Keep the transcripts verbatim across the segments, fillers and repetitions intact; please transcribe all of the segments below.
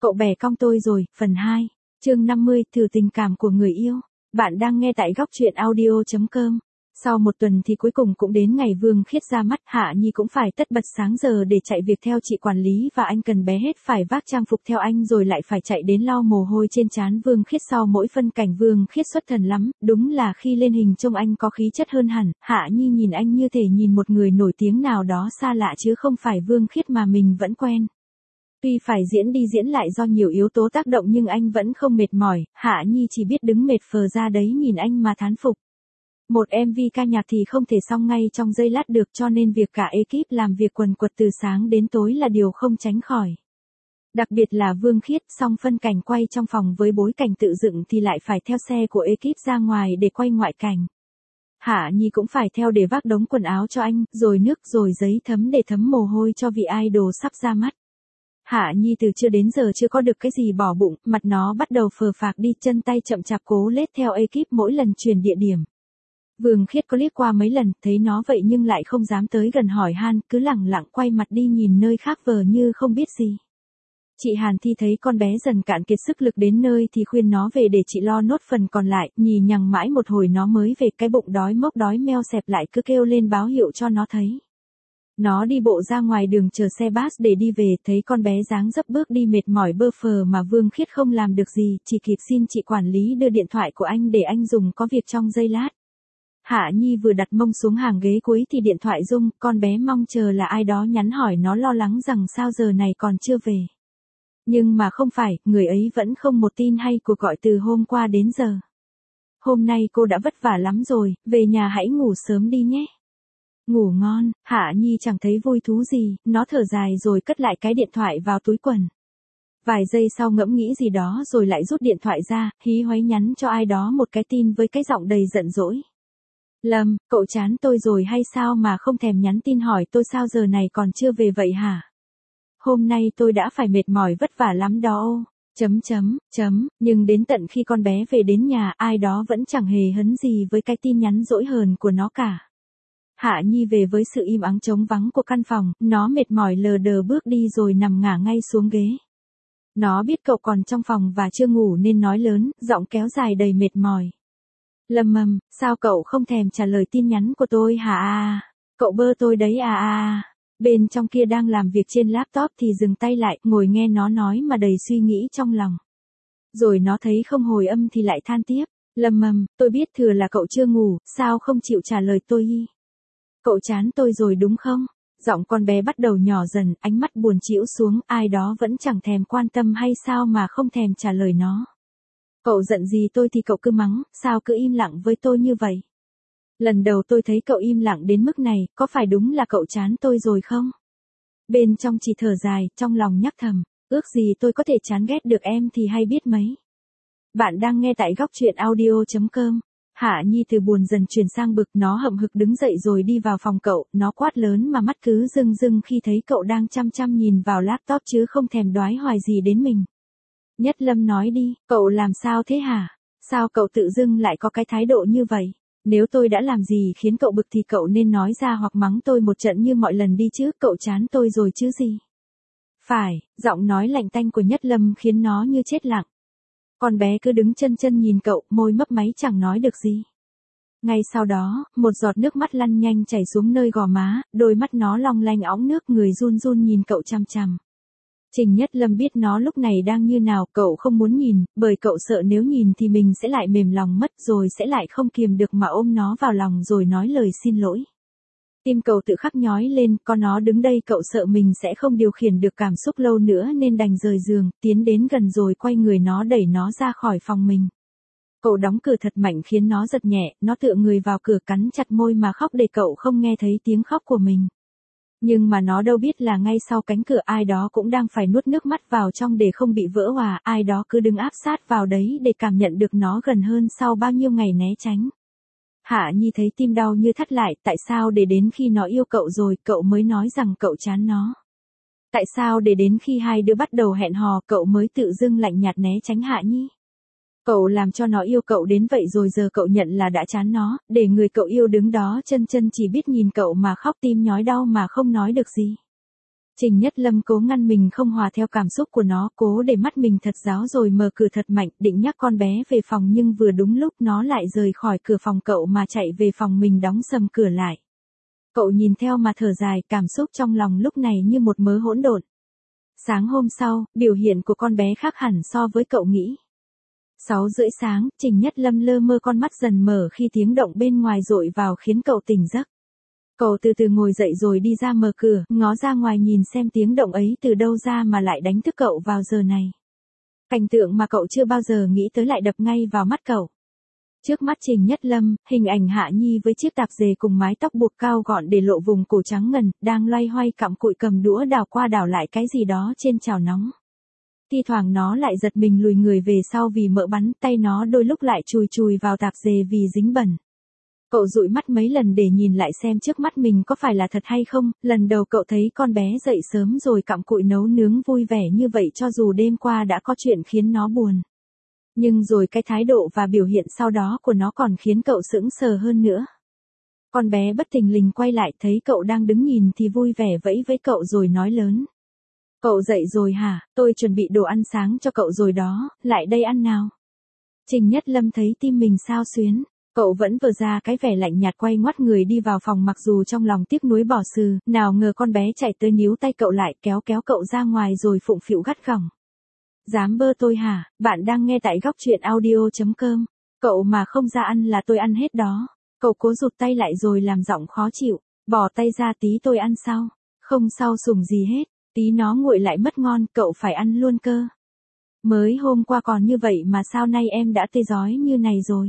Cậu bè cong tôi rồi, phần hai, chương năm mươi, thử tình cảm của người yêu. Bạn đang nghe tại góc truyện audio chấm com. Sau một tuần thì cuối cùng cũng đến ngày Vương Khiết ra mắt, Hạ Nhi cũng phải tất bật sáng giờ để chạy việc theo chị quản lý và anh cần bé hết phải vác trang phục theo anh rồi lại phải chạy đến lau mồ hôi trên trán Vương Khiết sau mỗi phân cảnh. Vương Khiết xuất thần lắm, đúng là khi lên hình trông anh có khí chất hơn hẳn, Hạ Nhi nhìn anh như thể nhìn một người nổi tiếng nào đó xa lạ chứ không phải Vương Khiết mà mình vẫn quen. Tuy phải diễn đi diễn lại do nhiều yếu tố tác động nhưng anh vẫn không mệt mỏi, Hạ Nhi chỉ biết đứng mệt phờ ra đấy nhìn anh mà thán phục. Một em vê ca nhạc thì không thể xong ngay trong giây lát được cho nên việc cả ekip làm việc quần quật từ sáng đến tối là điều không tránh khỏi. Đặc biệt là Vương Khiết, xong phân cảnh quay trong phòng với bối cảnh tự dựng thì lại phải theo xe của ekip ra ngoài để quay ngoại cảnh. Hạ Nhi cũng phải theo để vác đống quần áo cho anh, rồi nước rồi giấy thấm để thấm mồ hôi cho vị idol sắp ra mắt. Hạ Nhi từ chưa đến giờ chưa có được cái gì bỏ bụng, mặt nó bắt đầu phờ phạc đi, chân tay chậm chạp cố lết theo ekip mỗi lần chuyển địa điểm. Vương Khiết có liếc qua mấy lần, thấy nó vậy nhưng lại không dám tới gần hỏi han, cứ lẳng lặng quay mặt đi nhìn nơi khác vờ như không biết gì. Chị Hàn Thi thấy con bé dần cạn kiệt sức lực đến nơi thì khuyên nó về để chị lo nốt phần còn lại, nhì nhằng mãi một hồi nó mới về, cái bụng đói mốc đói meo xẹp lại cứ kêu lên báo hiệu cho nó thấy. Nó đi bộ ra ngoài đường chờ xe bus để đi về, thấy con bé dáng dấp bước đi mệt mỏi bơ phờ mà Vương Khiết không làm được gì, chỉ kịp xin chị quản lý đưa điện thoại của anh để anh dùng có việc trong giây lát. Hạ Nhi vừa đặt mông xuống hàng ghế cuối thì điện thoại rung, con bé mong chờ là ai đó nhắn hỏi nó lo lắng rằng sao giờ này còn chưa về. Nhưng mà không phải, người ấy vẫn không một tin hay cuộc gọi từ hôm qua đến giờ. Hôm nay cô đã vất vả lắm rồi, về nhà hãy ngủ sớm đi nhé. Ngủ ngon, Hạ Nhi chẳng thấy vui thú gì, nó thở dài rồi cất lại cái điện thoại vào túi quần. Vài giây sau ngẫm nghĩ gì đó rồi lại rút điện thoại ra, hí hoáy nhắn cho ai đó một cái tin với cái giọng đầy giận dỗi. Lâm, cậu chán tôi rồi hay sao mà không thèm nhắn tin hỏi tôi sao giờ này còn chưa về vậy hả? Hôm nay tôi đã phải mệt mỏi vất vả lắm đó ô. Chấm chấm, chấm, nhưng đến tận khi con bé về đến nhà ai đó vẫn chẳng hề hấn gì với cái tin nhắn dỗi hờn của nó cả. Hạ Nhi về với sự im ắng trống vắng của căn phòng, nó mệt mỏi lờ đờ bước đi rồi nằm ngả ngay xuống ghế. Nó biết cậu còn trong phòng và chưa ngủ nên nói lớn, giọng kéo dài đầy mệt mỏi. Lâm mầm, sao cậu không thèm trả lời tin nhắn của tôi hả à? Cậu bơ tôi đấy à à? Bên trong kia đang làm việc trên laptop thì dừng tay lại, ngồi nghe nó nói mà đầy suy nghĩ trong lòng. Rồi nó thấy không hồi âm thì lại than tiếp. Lâm mầm, tôi biết thừa là cậu chưa ngủ, sao không chịu trả lời tôi y? Cậu chán tôi rồi đúng không? Giọng con bé bắt đầu nhỏ dần, ánh mắt buồn trĩu xuống, ai đó vẫn chẳng thèm quan tâm hay sao mà không thèm trả lời nó. Cậu giận gì tôi thì cậu cứ mắng, sao cứ im lặng với tôi như vậy? Lần đầu tôi thấy cậu im lặng đến mức này, có phải đúng là cậu chán tôi rồi không? Bên trong chỉ thở dài, trong lòng nhắc thầm, ước gì tôi có thể chán ghét được em thì hay biết mấy. Bạn đang nghe tại góc truyện audio chấm com. Hạ Nhi từ buồn dần chuyển sang bực, nó hậm hực đứng dậy rồi đi vào phòng cậu, nó quát lớn mà mắt cứ rưng rưng khi thấy cậu đang chăm chăm nhìn vào laptop chứ không thèm đoái hoài gì đến mình. Nhất Lâm nói đi, cậu làm sao thế hả? Sao cậu tự dưng lại có cái thái độ như vậy? Nếu tôi đã làm gì khiến cậu bực thì cậu nên nói ra hoặc mắng tôi một trận như mọi lần đi chứ, cậu chán tôi rồi chứ gì? Phải, giọng nói lạnh tanh của Nhất Lâm khiến nó như chết lặng. Con bé cứ đứng chân chân nhìn cậu, môi mấp máy chẳng nói được gì. Ngay sau đó, một giọt nước mắt lăn nhanh chảy xuống nơi gò má, đôi mắt nó long lanh óng nước, người run run nhìn cậu chằm chằm. Trình Nhất Lâm biết nó lúc này đang như nào, cậu không muốn nhìn, bởi cậu sợ nếu nhìn thì mình sẽ lại mềm lòng mất rồi sẽ lại không kiềm được mà ôm nó vào lòng rồi nói lời xin lỗi. Tim cậu tự khắc nhói lên, có nó đứng đây cậu sợ mình sẽ không điều khiển được cảm xúc lâu nữa nên đành rời giường, tiến đến gần rồi quay người nó đẩy nó ra khỏi phòng mình. Cậu đóng cửa thật mạnh khiến nó giật nhẹ, nó tựa người vào cửa cắn chặt môi mà khóc để cậu không nghe thấy tiếng khóc của mình. Nhưng mà nó đâu biết là ngay sau cánh cửa ai đó cũng đang phải nuốt nước mắt vào trong để không bị vỡ òa, ai đó cứ đứng áp sát vào đấy để cảm nhận được nó gần hơn sau bao nhiêu ngày né tránh. Hạ Nhi thấy tim đau như thắt lại, tại sao để đến khi nó yêu cậu rồi cậu mới nói rằng cậu chán nó? Tại sao để đến khi hai đứa bắt đầu hẹn hò cậu mới tự dưng lạnh nhạt né tránh Hạ Nhi? Cậu làm cho nó yêu cậu đến vậy rồi giờ cậu nhận là đã chán nó, để người cậu yêu đứng đó chân chân chỉ biết nhìn cậu mà khóc tim nhói đau mà không nói được gì. Trình Nhất Lâm cố ngăn mình không hòa theo cảm xúc của nó, cố để mắt mình thật ráo rồi mở cửa thật mạnh, định nhắc con bé về phòng nhưng vừa đúng lúc nó lại rời khỏi cửa phòng cậu mà chạy về phòng mình đóng sầm cửa lại. Cậu nhìn theo mà thở dài, cảm xúc trong lòng lúc này như một mớ hỗn độn. Sáng hôm sau, biểu hiện của con bé khác hẳn so với cậu nghĩ. Sáu rưỡi sáng, Trình Nhất Lâm lơ mơ con mắt dần mở khi tiếng động bên ngoài dội vào khiến cậu tỉnh giấc. Cậu từ từ ngồi dậy rồi đi ra mở cửa, ngó ra ngoài nhìn xem tiếng động ấy từ đâu ra mà lại đánh thức cậu vào giờ này. Cảnh tượng mà cậu chưa bao giờ nghĩ tới lại đập ngay vào mắt cậu. Trước mắt Trình Nhất Lâm, hình ảnh Hạ Nhi với chiếc tạp dề cùng mái tóc buộc cao gọn để lộ vùng cổ trắng ngần, đang loay hoay cặm cụi cầm đũa đảo qua đảo lại cái gì đó trên chảo nóng. Thi thoảng nó lại giật mình lùi người về sau vì mỡ bắn, tay nó đôi lúc lại chùi chùi vào tạp dề vì dính bẩn. Cậu dụi mắt mấy lần để nhìn lại xem trước mắt mình có phải là thật hay không, lần đầu cậu thấy con bé dậy sớm rồi cặm cụi nấu nướng vui vẻ như vậy cho dù đêm qua đã có chuyện khiến nó buồn. Nhưng rồi cái thái độ và biểu hiện sau đó của nó còn khiến cậu sững sờ hơn nữa. Con bé bất thình lình quay lại thấy cậu đang đứng nhìn thì vui vẻ vẫy với cậu rồi nói lớn. Cậu dậy rồi hả, tôi chuẩn bị đồ ăn sáng cho cậu rồi đó, lại đây ăn nào. Trình Nhất Lâm thấy tim mình xao xuyến. Cậu vẫn vờ ra cái vẻ lạnh nhạt quay ngoắt người đi vào phòng mặc dù trong lòng tiếc nuối bỏ sừ, nào ngờ con bé chạy tới níu tay cậu lại kéo kéo cậu ra ngoài rồi phụng phịu gắt gỏng. Dám bơ tôi hả, bạn đang nghe tại góc truyện audio.com, cậu mà không ra ăn là tôi ăn hết đó. Cậu cố rụt tay lại rồi làm giọng khó chịu, bỏ tay ra tí tôi ăn sau, không sau sủng gì hết, tí nó nguội lại mất ngon, cậu phải ăn luôn cơ. Mới hôm qua còn như vậy mà sao nay em đã tê rói như này rồi.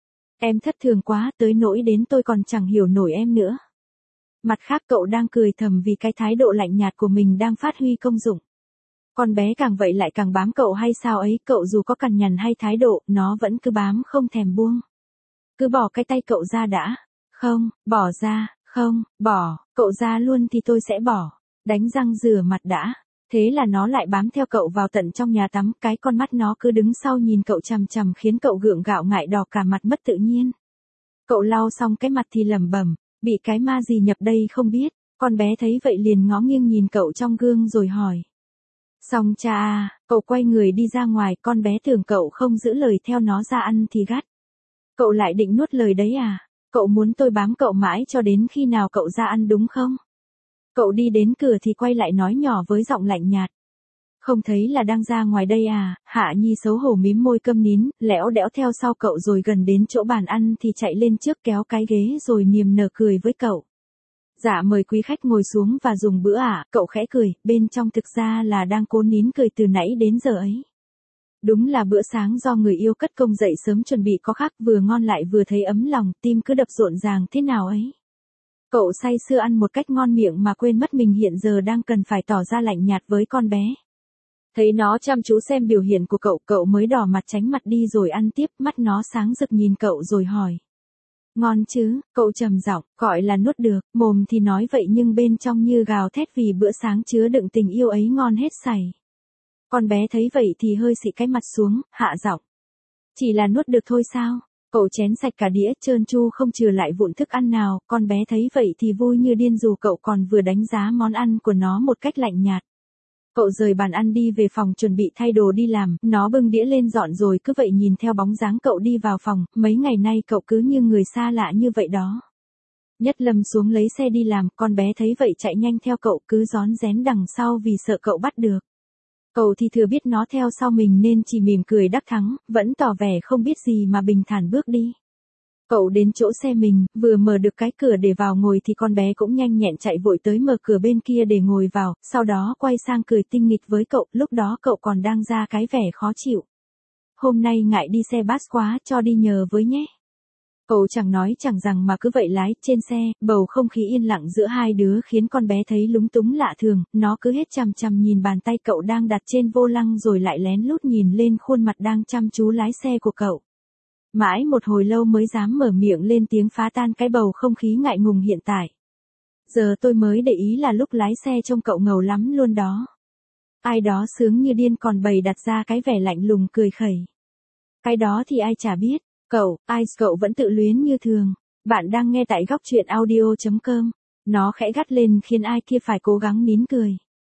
Em thất thường quá tới nỗi đến tôi còn chẳng hiểu nổi em nữa. Mặt khác cậu đang cười thầm vì cái thái độ lạnh nhạt của mình đang phát huy công dụng. Con bé càng vậy lại càng bám cậu hay sao ấy, cậu dù có cằn nhằn hay thái độ, nó vẫn cứ bám không thèm buông. Cứ bỏ cái tay cậu ra đã. Không, bỏ ra, không, bỏ, cậu ra luôn thì tôi sẽ bỏ. Đánh răng rửa mặt đã. Thế là nó lại bám theo cậu vào tận trong nhà tắm, cái con mắt nó cứ đứng sau nhìn cậu chằm chằm khiến cậu gượng gạo ngại đỏ cả mặt mất tự nhiên. Cậu lau xong cái mặt thì lẩm bẩm, bị cái ma gì nhập đây không biết, con bé thấy vậy liền ngó nghiêng nhìn cậu trong gương rồi hỏi. Xong cha à, cậu quay người đi ra ngoài, con bé tưởng cậu không giữ lời theo nó ra ăn thì gắt. Cậu lại định nuốt lời đấy à, cậu muốn tôi bám cậu mãi cho đến khi nào cậu ra ăn đúng không? Cậu đi đến cửa thì quay lại nói nhỏ với giọng lạnh nhạt. Không thấy là đang ra ngoài đây à, Hạ Nhi xấu hổ mím môi câm nín, lẽo đẽo theo sau cậu rồi gần đến chỗ bàn ăn thì chạy lên trước kéo cái ghế rồi niềm nở cười với cậu. Dạ mời quý khách ngồi xuống và dùng bữa ạ, à, cậu khẽ cười, bên trong thực ra là đang cố nín cười từ nãy đến giờ ấy. Đúng là bữa sáng do người yêu cất công dậy sớm chuẩn bị có khác, vừa ngon lại vừa thấy ấm lòng, tim cứ đập rộn ràng thế nào ấy. Cậu say sưa ăn một cách ngon miệng mà quên mất mình hiện giờ đang cần phải tỏ ra lạnh nhạt với con bé. Thấy nó chăm chú xem biểu hiện của cậu, cậu mới đỏ mặt tránh mặt đi rồi ăn tiếp, mắt nó sáng rực nhìn cậu rồi hỏi. Ngon chứ, cậu trầm giọng, gọi là nuốt được, mồm thì nói vậy nhưng bên trong như gào thét vì bữa sáng chứa đựng tình yêu ấy ngon hết sảy. Con bé thấy vậy thì hơi xị cái mặt xuống, hạ giọng. Chỉ là nuốt được thôi sao? Cậu chén sạch cả đĩa trơn tru không chừa lại vụn thức ăn nào, con bé thấy vậy thì vui như điên dù cậu còn vừa đánh giá món ăn của nó một cách lạnh nhạt. Cậu rời bàn ăn đi về phòng chuẩn bị thay đồ đi làm, nó bưng đĩa lên dọn rồi cứ vậy nhìn theo bóng dáng cậu đi vào phòng, mấy ngày nay cậu cứ như người xa lạ như vậy đó. Nhất Lâm xuống lấy xe đi làm, con bé thấy vậy chạy nhanh theo cậu cứ rón rén đằng sau vì sợ cậu bắt được. Cậu thì thừa biết nó theo sau mình nên chỉ mỉm cười đắc thắng, vẫn tỏ vẻ không biết gì mà bình thản bước đi. Cậu đến chỗ xe mình, vừa mở được cái cửa để vào ngồi thì con bé cũng nhanh nhẹn chạy vội tới mở cửa bên kia để ngồi vào, sau đó quay sang cười tinh nghịch với cậu, lúc đó cậu còn đang ra cái vẻ khó chịu. Hôm nay ngại đi xe bus quá, cho đi nhờ với nhé. Cậu chẳng nói chẳng rằng mà cứ vậy lái trên xe, bầu không khí yên lặng giữa hai đứa khiến con bé thấy lúng túng lạ thường, nó cứ hết chằm chằm nhìn bàn tay cậu đang đặt trên vô lăng rồi lại lén lút nhìn lên khuôn mặt đang chăm chú lái xe của cậu. Mãi một hồi lâu mới dám mở miệng lên tiếng phá tan cái bầu không khí ngại ngùng hiện tại. Giờ tôi mới để ý là lúc lái xe trông cậu ngầu lắm luôn đó. Ai đó sướng như điên còn bày đặt ra cái vẻ lạnh lùng cười khẩy. Cái đó thì ai chả biết. Cậu, ai cậu vẫn tự luyến như thường. Bạn đang nghe tại góc truyện audio.com. Nó khẽ gắt lên khiến ai kia phải cố gắng nín cười.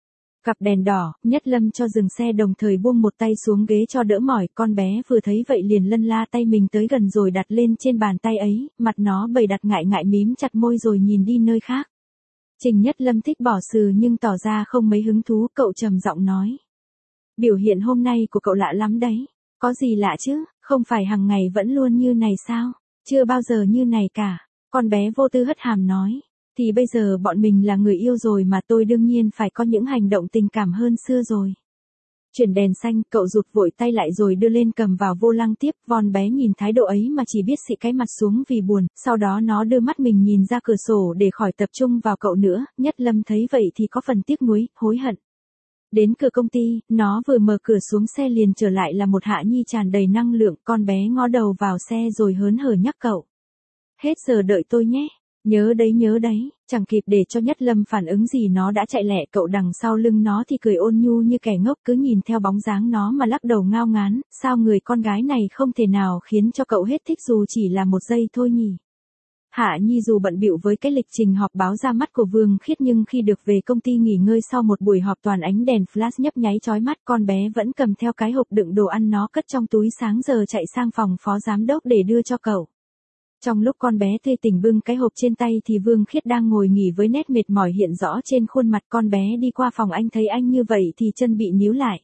Cặp đèn đỏ, Nhất Lâm cho dừng xe đồng thời buông một tay xuống ghế cho đỡ mỏi, con bé vừa thấy vậy liền lân la tay mình tới gần rồi đặt lên trên bàn tay ấy, mặt nó bầy đặt ngại ngại mím chặt môi rồi nhìn đi nơi khác. Trình Nhất Lâm thích bỏ sừ nhưng tỏ ra không mấy hứng thú, cậu trầm giọng nói. Biểu hiện hôm nay của cậu lạ lắm đấy, có gì lạ chứ, không phải hàng ngày vẫn luôn như này sao, chưa bao giờ như này cả, con bé vô tư hất hàm nói. Thì bây giờ bọn mình là người yêu rồi mà tôi đương nhiên phải có những hành động tình cảm hơn xưa rồi. Chuyển đèn xanh, cậu rụt vội tay lại rồi đưa lên cầm vào vô lăng tiếp, Von bé nhìn thái độ ấy mà chỉ biết xị cái mặt xuống vì buồn, sau đó nó đưa mắt mình nhìn ra cửa sổ để khỏi tập trung vào cậu nữa, Nhất Lâm thấy vậy thì có phần tiếc nuối, hối hận. Đến cửa công ty, nó vừa mở cửa xuống xe liền trở lại là một Hạ Nhi tràn đầy năng lượng, con bé ngó đầu vào xe rồi hớn hở nhắc cậu. Hết giờ đợi tôi nhé. Nhớ đấy nhớ đấy, chẳng kịp để cho Nhất Lâm phản ứng gì nó đã chạy lẹ, cậu đằng sau lưng nó thì cười ôn nhu như kẻ ngốc cứ nhìn theo bóng dáng nó mà lắc đầu ngao ngán, sao người con gái này không thể nào khiến cho cậu hết thích dù chỉ là một giây thôi nhỉ. Hạ Nhi dù bận bịu với cái lịch trình họp báo ra mắt của Vương Khiết nhưng khi được về công ty nghỉ ngơi sau một buổi họp toàn ánh đèn flash nhấp nháy chói mắt, con bé vẫn cầm theo cái hộp đựng đồ ăn nó cất trong túi sáng giờ chạy sang phòng phó giám đốc để đưa cho cậu. Trong lúc con bé tươi tỉnh bưng cái hộp trên tay thì Vương Khiết đang ngồi nghỉ với nét mệt mỏi hiện rõ trên khuôn mặt, con bé đi qua phòng anh thấy anh như vậy thì chân bị níu lại.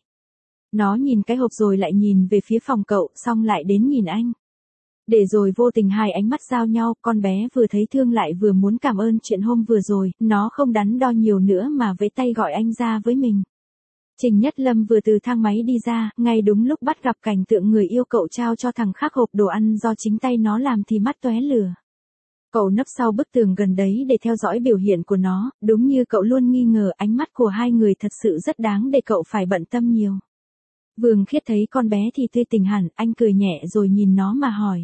Nó nhìn cái hộp rồi lại nhìn về phía phòng cậu, xong lại đến nhìn anh. Để rồi vô tình hai ánh mắt giao nhau, con bé vừa thấy thương lại vừa muốn cảm ơn chuyện hôm vừa rồi, nó không đắn đo nhiều nữa mà vẫy tay gọi anh ra với mình. Trình Nhất Lâm vừa từ thang máy đi ra, ngay đúng lúc bắt gặp cảnh tượng người yêu cậu trao cho thằng khác hộp đồ ăn do chính tay nó làm thì mắt tóe lửa. Cậu nấp sau bức tường gần đấy để theo dõi biểu hiện của nó, đúng như cậu luôn nghi ngờ, ánh mắt của hai người thật sự rất đáng để cậu phải bận tâm nhiều. Vương Khiết thấy con bé thì tươi tỉnh hẳn, anh cười nhẹ rồi nhìn nó mà hỏi.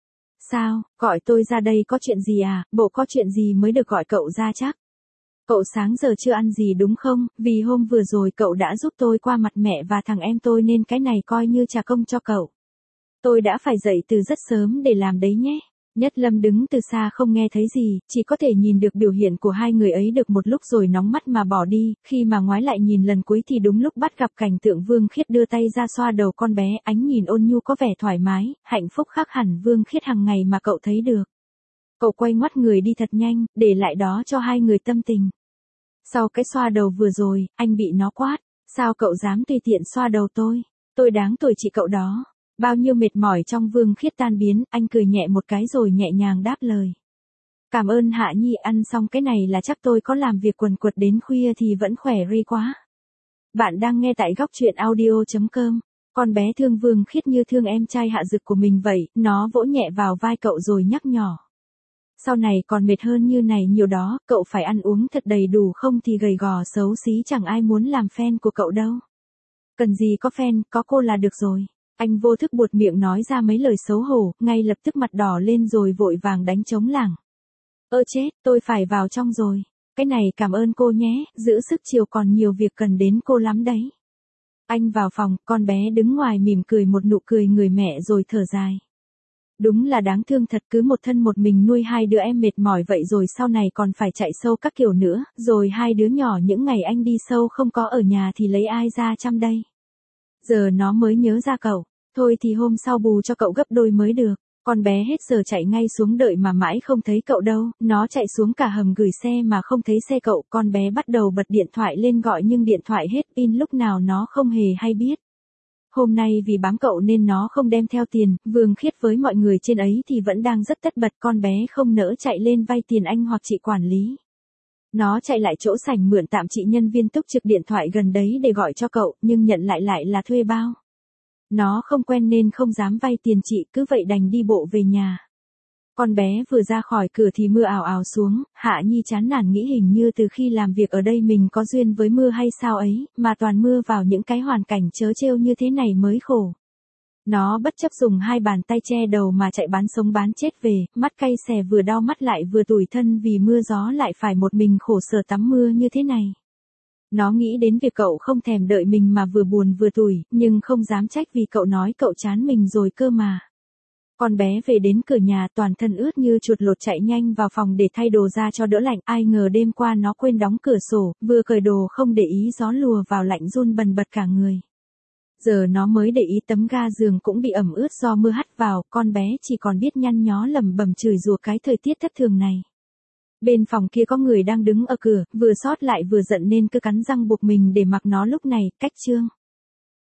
Sao, gọi tôi ra đây có chuyện gì à, bộ có chuyện gì mới được gọi cậu ra chắc? Cậu sáng giờ chưa ăn gì đúng không, vì hôm vừa rồi cậu đã giúp tôi qua mặt mẹ và thằng em tôi nên cái này coi như trả công cho cậu. Tôi đã phải dậy từ rất sớm để làm đấy nhé. Nhất Lâm đứng từ xa không nghe thấy gì, chỉ có thể nhìn được biểu hiện của hai người ấy được một lúc rồi nóng mắt mà bỏ đi, khi mà ngoái lại nhìn lần cuối thì đúng lúc bắt gặp cảnh tượng Vương Khiết đưa tay ra xoa đầu con bé, ánh nhìn ôn nhu có vẻ thoải mái, hạnh phúc khác hẳn Vương Khiết hàng ngày mà cậu thấy được. Cậu quay ngoắt người đi thật nhanh, để lại đó cho hai người tâm tình. Sau cái xoa đầu vừa rồi, anh bị nó quát, sao cậu dám tùy tiện xoa đầu tôi, tôi đáng tuổi chị cậu đó. Bao nhiêu mệt mỏi trong Vương Khiết tan biến, anh cười nhẹ một cái rồi nhẹ nhàng đáp lời. Cảm ơn Hạ Nhi, ăn xong cái này là chắc tôi có làm việc quần quật đến khuya thì vẫn khỏe ri quá. Bạn đang nghe tại góc truyện audio chấm com. Con bé thương Vương Khiết như thương em trai Hạ Dực của mình vậy, nó vỗ nhẹ vào vai cậu rồi nhắc nhỏ. Sau này còn mệt hơn như này nhiều đó, cậu phải ăn uống thật đầy đủ không thì gầy gò xấu xí chẳng ai muốn làm fan của cậu đâu. Cần gì có fan, có cô là được rồi. Anh vô thức buột miệng nói ra mấy lời xấu hổ, ngay lập tức mặt đỏ lên rồi vội vàng đánh trống lảng. Ơ chết, tôi phải vào trong rồi. Cái này cảm ơn cô nhé, giữ sức chiều còn nhiều việc cần đến cô lắm đấy. Anh vào phòng, con bé đứng ngoài mỉm cười một nụ cười người mẹ rồi thở dài. Đúng là đáng thương thật, cứ một thân một mình nuôi hai đứa em mệt mỏi vậy rồi sau này còn phải chạy sâu các kiểu nữa, rồi hai đứa nhỏ những ngày anh đi sâu không có ở nhà thì lấy ai ra chăm đây. Giờ nó mới nhớ ra cậu, thôi thì hôm sau bù cho cậu gấp đôi mới được. Con bé hết giờ chạy ngay xuống đợi mà mãi không thấy cậu đâu, nó chạy xuống cả hầm gửi xe mà không thấy xe cậu, con bé bắt đầu bật điện thoại lên gọi nhưng điện thoại hết pin lúc nào nó không hề hay biết. Hôm nay vì bám cậu nên nó không đem theo tiền, Vương Khiết với mọi người trên ấy thì vẫn đang rất tất bật, con bé không nỡ chạy lên vay tiền anh hoặc chị quản lý. Nó chạy lại chỗ sảnh mượn tạm chị nhân viên túc trực điện thoại gần đấy để gọi cho cậu, nhưng nhận lại lại là thuê bao. Nó không quen nên không dám vay tiền chị, cứ vậy đành đi bộ về nhà. Con bé vừa ra khỏi cửa thì mưa ào ào xuống, Hạ Nhi chán nản nghĩ hình như từ khi làm việc ở đây mình có duyên với mưa hay sao ấy, mà toàn mưa vào những cái hoàn cảnh trớ trêu như thế này mới khổ. Nó bất chấp dùng hai bàn tay che đầu mà chạy bán sống bán chết về, mắt cay xè vừa đau mắt lại vừa tủi thân vì mưa gió lại phải một mình khổ sở tắm mưa như thế này. Nó nghĩ đến việc cậu không thèm đợi mình mà vừa buồn vừa tủi, nhưng không dám trách vì cậu nói cậu chán mình rồi cơ mà. Con bé về đến cửa nhà toàn thân ướt như chuột lột chạy nhanh vào phòng để thay đồ ra cho đỡ lạnh. Ai ngờ đêm qua nó quên đóng cửa sổ, vừa cởi đồ không để ý gió lùa vào lạnh run bần bật cả người. Giờ nó mới để ý tấm ga giường cũng bị ẩm ướt do mưa hắt vào, con bé chỉ còn biết nhăn nhó lẩm bẩm chửi rủa cái thời tiết thất thường này. Bên phòng kia có người đang đứng ở cửa, vừa sót lại vừa giận nên cứ cắn răng buộc mình để mặc nó lúc này. Cách chương